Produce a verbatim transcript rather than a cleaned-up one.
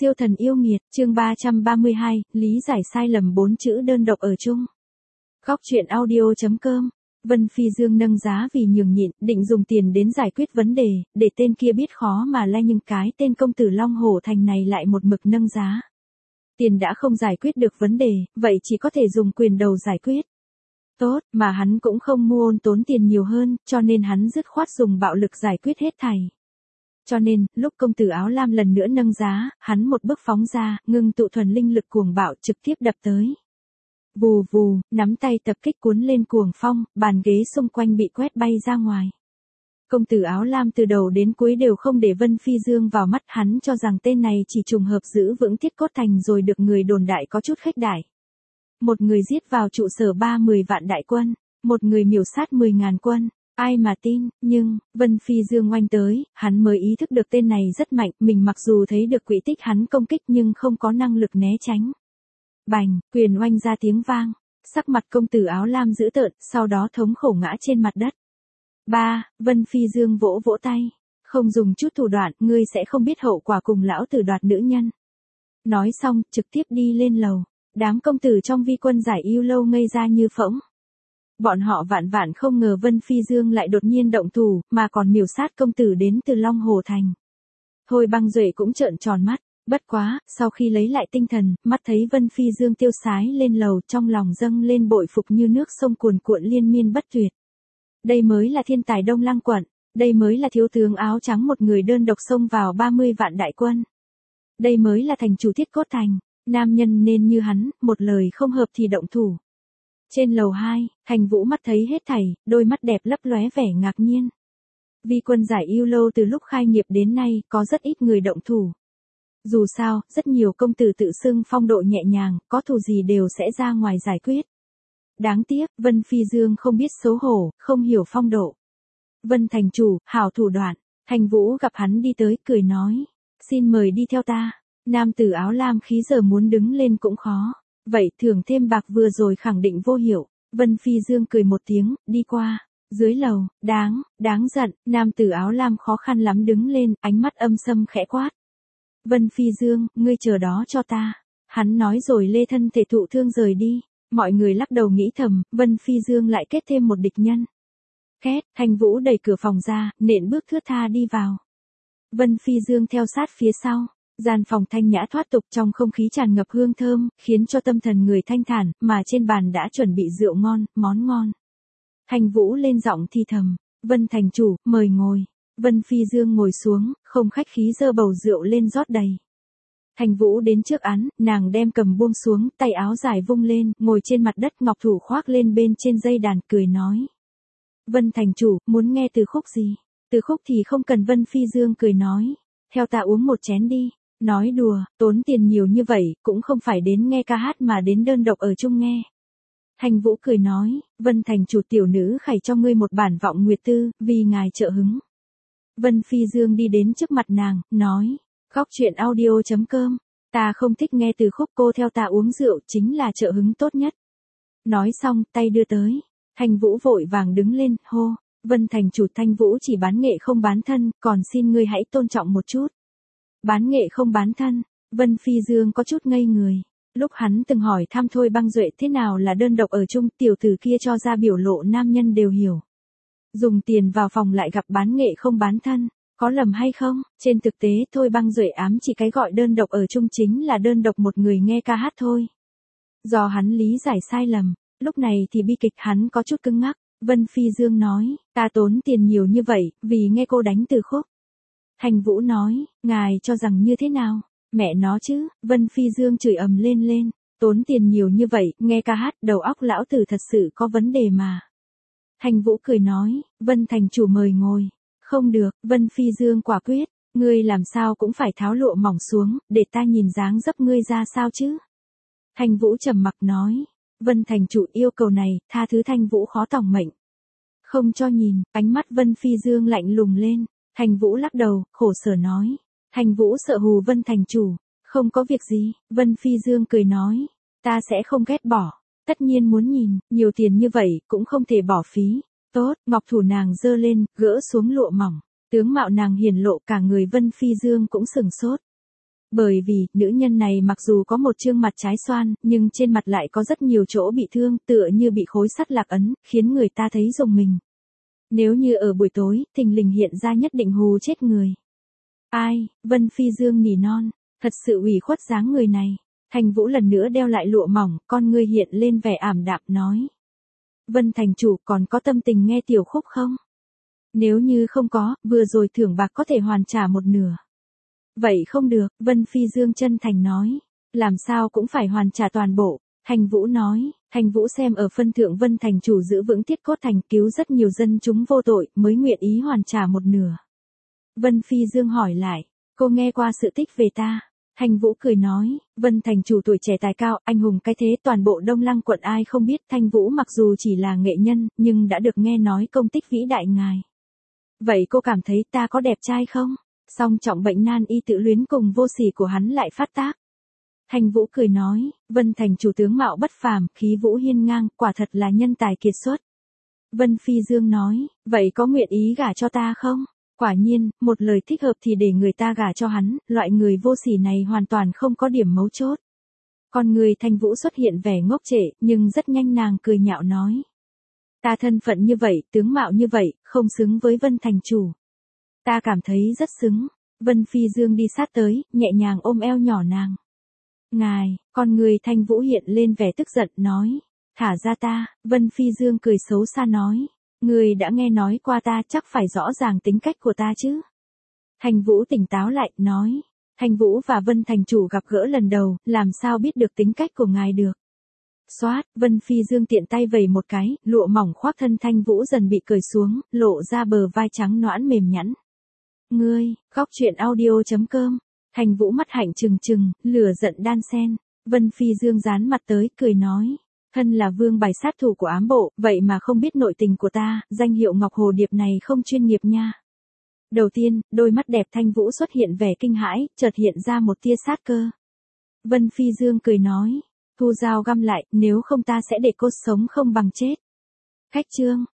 Siêu thần yêu nghiệt, chương ba trăm ba mươi hai, lý giải sai lầm bốn chữ đơn độc ở chung. Góc truyện audio.com. Vân Phi Dương nâng giá vì nhường nhịn, định dùng tiền đến giải quyết vấn đề, để tên kia biết khó mà lay, nhưng cái tên công tử Long Hổ Thành này lại một mực nâng giá. Tiền đã không giải quyết được vấn đề, vậy chỉ có thể dùng quyền đầu giải quyết. Tốt, mà hắn cũng không mua tốn tiền nhiều hơn, cho nên hắn dứt khoát dùng bạo lực giải quyết hết thảy. Cho nên, lúc công tử áo lam lần nữa nâng giá, hắn một bước phóng ra, ngưng tụ thuần linh lực cuồng bạo trực tiếp đập tới. Vù vù, nắm tay tập kích cuốn lên cuồng phong, bàn ghế xung quanh bị quét bay ra ngoài. Công tử áo lam từ đầu đến cuối đều không để Vân Phi Dương vào mắt, hắn cho rằng tên này chỉ trùng hợp giữ vững Tiết Cốt Thành rồi được người đồn đại có chút khách đại. Một người giết vào trụ sở ba mươi vạn đại quân, một người miểu sát mười ngàn quân. Ai mà tin, nhưng, Vân Phi Dương oanh tới, hắn mới ý thức được tên này rất mạnh, mình mặc dù thấy được quỹ tích hắn công kích nhưng không có năng lực né tránh. Bành, quyền oanh ra tiếng vang, sắc mặt công tử áo lam dữ tợn, sau đó thống khổ ngã trên mặt đất. Ba, Vân Phi Dương vỗ vỗ tay, không dùng chút thủ đoạn, ngươi sẽ không biết hậu quả cùng lão tử đoạt nữ nhân. Nói xong, trực tiếp đi lên lầu, đám công tử trong vi quân giải yêu lâu ngây ra như phỗng. Bọn họ vạn vạn không ngờ Vân Phi Dương lại đột nhiên động thủ, mà còn miểu sát công tử đến từ Long Hổ Thành. Thôi Băng Duệ cũng trợn tròn mắt, bất quá, sau khi lấy lại tinh thần, mắt thấy Vân Phi Dương tiêu sái lên lầu, trong lòng dâng lên bội phục như nước sông cuồn cuộn liên miên bất tuyệt. Đây mới là thiên tài Đông Lăng quận, đây mới là thiếu tướng áo trắng một người đơn độc xông vào ba mươi vạn đại quân. Đây mới là thành chủ Tiết Cốt Thành, nam nhân nên như hắn, một lời không hợp thì động thủ. Trên lầu hai, Thành Vũ mắt thấy hết thảy, đôi mắt đẹp lấp lóe vẻ ngạc nhiên. Vi quân giải yêu lâu từ lúc khai nghiệp đến nay, có rất ít người động thủ. Dù sao, rất nhiều công tử tự xưng phong độ nhẹ nhàng, có thù gì đều sẽ ra ngoài giải quyết. Đáng tiếc, Vân Phi Dương không biết xấu hổ, không hiểu phong độ. Vân thành chủ, hảo thủ đoạn. Thành Vũ gặp hắn đi tới, cười nói. Xin mời đi theo ta. Nam tử áo lam khí giờ muốn đứng lên cũng khó. Vậy thưởng thêm bạc vừa rồi khẳng định vô hiệu. Vân Phi Dương cười một tiếng, đi qua. Dưới lầu, đáng, đáng giận, nam tử áo lam khó khăn lắm đứng lên, ánh mắt âm sâm khẽ quát. Vân Phi Dương, ngươi chờ đó cho ta. Hắn nói rồi lê thân thể thụ thương rời đi. Mọi người lắc đầu nghĩ thầm, Vân Phi Dương lại kết thêm một địch nhân. Két, Thành Vũ đẩy cửa phòng ra, nện bước thướt tha đi vào. Vân Phi Dương theo sát phía sau. Gian phòng thanh nhã thoát tục, trong không khí tràn ngập hương thơm, khiến cho tâm thần người thanh thản, mà trên bàn đã chuẩn bị rượu ngon, món ngon. Thành Vũ lên giọng thì thầm, Vân thành chủ, mời ngồi. Vân Phi Dương ngồi xuống, không khách khí giơ bầu rượu lên rót đầy. Thành Vũ đến trước án, nàng đem cầm buông xuống, tay áo dài vung lên, ngồi trên mặt đất, ngọc thủ khoác lên bên trên dây đàn, cười nói. Vân thành chủ, muốn nghe từ khúc gì? Từ khúc thì không cần. Vân Phi Dương cười nói. Theo ta uống một chén đi. Nói đùa, tốn tiền nhiều như vậy, cũng không phải đến nghe ca hát mà đến đơn độc ở chung nghe. Thành Vũ cười nói, Vân thành chủ, tiểu nữ khải cho ngươi một bản vọng nguyệt tư, vì ngài trợ hứng. Vân Phi Dương đi đến trước mặt nàng, nói, góc truyện audio.com, ta không thích nghe từ khúc, cô theo ta uống rượu chính là trợ hứng tốt nhất. Nói xong, tay đưa tới, Thành Vũ vội vàng đứng lên, hô, Vân thành chủ, Thành Vũ chỉ bán nghệ không bán thân, còn xin ngươi hãy tôn trọng một chút. Bán nghệ không bán thân, Vân Phi Dương có chút ngây người. Lúc hắn từng hỏi thăm Thôi Băng Duệ thế nào là đơn độc ở chung, tiểu tử kia cho ra biểu lộ nam nhân đều hiểu. Dùng tiền vào phòng lại gặp bán nghệ không bán thân, có lầm hay không? Trên thực tế Thôi Băng Duệ ám chỉ cái gọi đơn độc ở chung chính là đơn độc một người nghe ca hát thôi. Do hắn lý giải sai lầm, lúc này thì bi kịch, hắn có chút cứng ngắc. Vân Phi Dương nói, ta tốn tiền nhiều như vậy, vì nghe cô đánh từ khúc. Thành Vũ nói, ngài cho rằng như thế nào? Mẹ nó chứ, Vân Phi Dương chửi ầm lên lên, tốn tiền nhiều như vậy, nghe ca hát, đầu óc lão tử thật sự có vấn đề mà. Thành Vũ cười nói, Vân thành chủ mời ngồi. Không được, Vân Phi Dương quả quyết, ngươi làm sao cũng phải tháo lụa mỏng xuống, để ta nhìn dáng dấp ngươi ra sao chứ. Thành Vũ trầm mặc nói, Vân thành chủ yêu cầu này, tha thứ. Thành Vũ khó tòng mệnh. Không cho nhìn, ánh mắt Vân Phi Dương lạnh lùng lên. Thành Vũ lắc đầu, khổ sở nói. Thành Vũ sợ hù Vân thành chủ. Không có việc gì, Vân Phi Dương cười nói. Ta sẽ không ghét bỏ. Tất nhiên muốn nhìn, nhiều tiền như vậy, cũng không thể bỏ phí. Tốt, ngọc thủ nàng giơ lên, gỡ xuống lụa mỏng. Tướng mạo nàng hiển lộ, cả người Vân Phi Dương cũng sừng sốt. Bởi vì, nữ nhân này mặc dù có một trương mặt trái xoan, nhưng trên mặt lại có rất nhiều chỗ bị thương, tựa như bị khối sắt lạc ấn, khiến người ta thấy rùng mình. Nếu như ở buổi tối, thình lình hiện ra nhất định hù chết người. Ai, Vân Phi Dương nỉ non, thật sự ủy khuất dáng người này. Thành Vũ lần nữa đeo lại lụa mỏng, con ngươi hiện lên vẻ ảm đạm nói. Vân thành chủ còn có tâm tình nghe tiểu khúc không? Nếu như không có, vừa rồi thưởng bạc có thể hoàn trả một nửa. Vậy không được, Vân Phi Dương chân thành nói. Làm sao cũng phải hoàn trả toàn bộ. Thành Vũ nói, Thành Vũ xem ở phân thượng Vân thành chủ giữ vững Tiết Cốt Thành, cứu rất nhiều dân chúng vô tội, mới nguyện ý hoàn trả một nửa. Vân Phi Dương hỏi lại, cô nghe qua sự tích về ta. Thành Vũ cười nói, Vân thành chủ tuổi trẻ tài cao, anh hùng cái thế, toàn bộ Đông Lăng quận ai không biết. Thành Vũ mặc dù chỉ là nghệ nhân, nhưng đã được nghe nói công tích vĩ đại ngài. Vậy cô cảm thấy ta có đẹp trai không? Song trọng bệnh nan y tự luyến cùng vô sỉ của hắn lại phát tác. Thành Vũ cười nói, Vân thành chủ tướng mạo bất phàm, khí vũ hiên ngang, quả thật là nhân tài kiệt xuất. Vân Phi Dương nói, vậy có nguyện ý gả cho ta không? Quả nhiên, một lời thích hợp thì để người ta gả cho hắn, loại người vô sỉ này hoàn toàn không có điểm mấu chốt. Con người Thành Vũ xuất hiện vẻ ngốc trệ, nhưng rất nhanh nàng cười nhạo nói. Ta thân phận như vậy, tướng mạo như vậy, không xứng với Vân thành chủ. Ta cảm thấy rất xứng. Vân Phi Dương đi sát tới, nhẹ nhàng ôm eo nhỏ nàng. Ngài, con người Thành Vũ hiện lên vẻ tức giận, nói. Thả ra ta, Vân Phi Dương cười xấu xa nói. Người đã nghe nói qua ta chắc phải rõ ràng tính cách của ta chứ. Thành Vũ tỉnh táo lại, nói. Thành Vũ và Vân thành chủ gặp gỡ lần đầu, làm sao biết được tính cách của ngài được. Xoát, Vân Phi Dương tiện tay vẩy một cái, lụa mỏng khoác thân Thành Vũ dần bị cởi xuống, lộ ra bờ vai trắng nõn mềm nhẵn. Ngươi, góc truyện audio chấm com. Thành Vũ mắt hạnh trừng trừng, lửa giận đan sen. Vân Phi Dương dán mặt tới, cười nói. Thân là vương bài sát thủ của ám bộ, vậy mà không biết nội tình của ta, danh hiệu Ngọc Hồ Điệp này không chuyên nghiệp nha. Đầu tiên, đôi mắt đẹp Thành Vũ xuất hiện vẻ kinh hãi, chợt hiện ra một tia sát cơ. Vân Phi Dương cười nói. Thu dao găm lại, nếu không ta sẽ để cô sống không bằng chết. Khách trương.